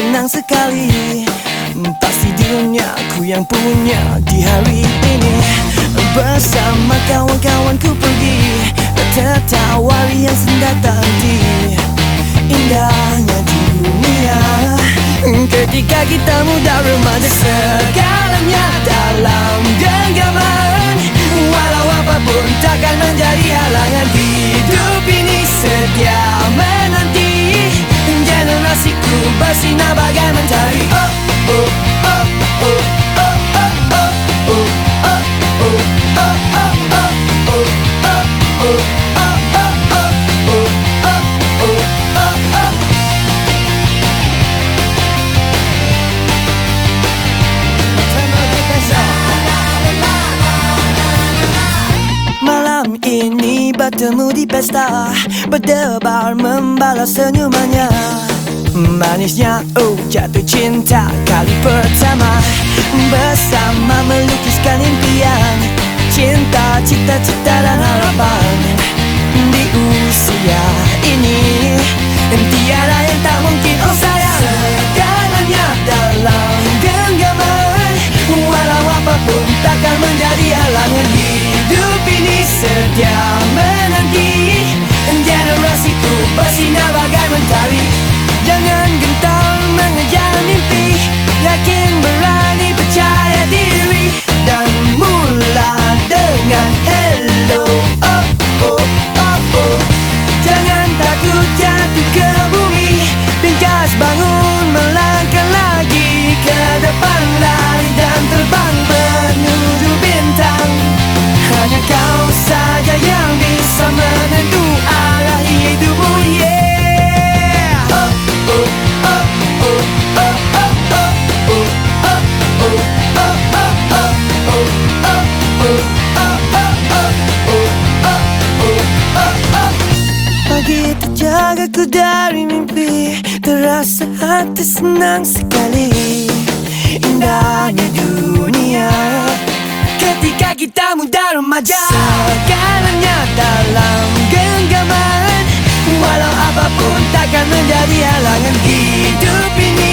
senang sekali. Pasti duniaku yang punya di hari ini. Bersama kawan-kawanku pergi tertawa yang sendatang di indahnya dunia. Ketika kita muda remaja, segalanya dalam genggaman. Walau apapun takkan menjadi halangan. Hidup ini setia menanti. Generasiku bersinar bagai mentari. Oh, oh, oh, oh, oh, oh, oh, oh, oh, oh, oh, oh, oh, oh, oh, oh. Malam ini bertemu di pesta, berdebar membalas senyumannya. Manisnya jatuh cinta kali pertama. Bersama melukiskan impian, cinta, cita-cita dan harapan. Di usia ini tiada yang tak mungkin, oh sayang. Segalanya dalam genggaman. Walau apapun takkan menjadi halangan. Hidup ini setia menanti. Generasiku bersinar bagai mentari. Jangan gentar mengejar mimpi, yakin, berani, percaya diri. Dan mula dengan hello, oh, oh, oh, oh. Jangan takut jatuh ke bumi. Ringkas bangun, melangkah lagi ke depan. Lari dan terbang menuju bintang. Hanya kau saja yang bisa menentu arah hidupmu, yeah. Oh, oh, oh, oh, oh, oh, oh, oh, oh, oh, oh, oh, oh. Pagi terjaga ku dari mimpi, terasa hati senang sekali. Indahnya dunia ketika kita muda remaja. Segalanya dalam genggaman. Walau apapun takkan menjadi halangan. Hidup ini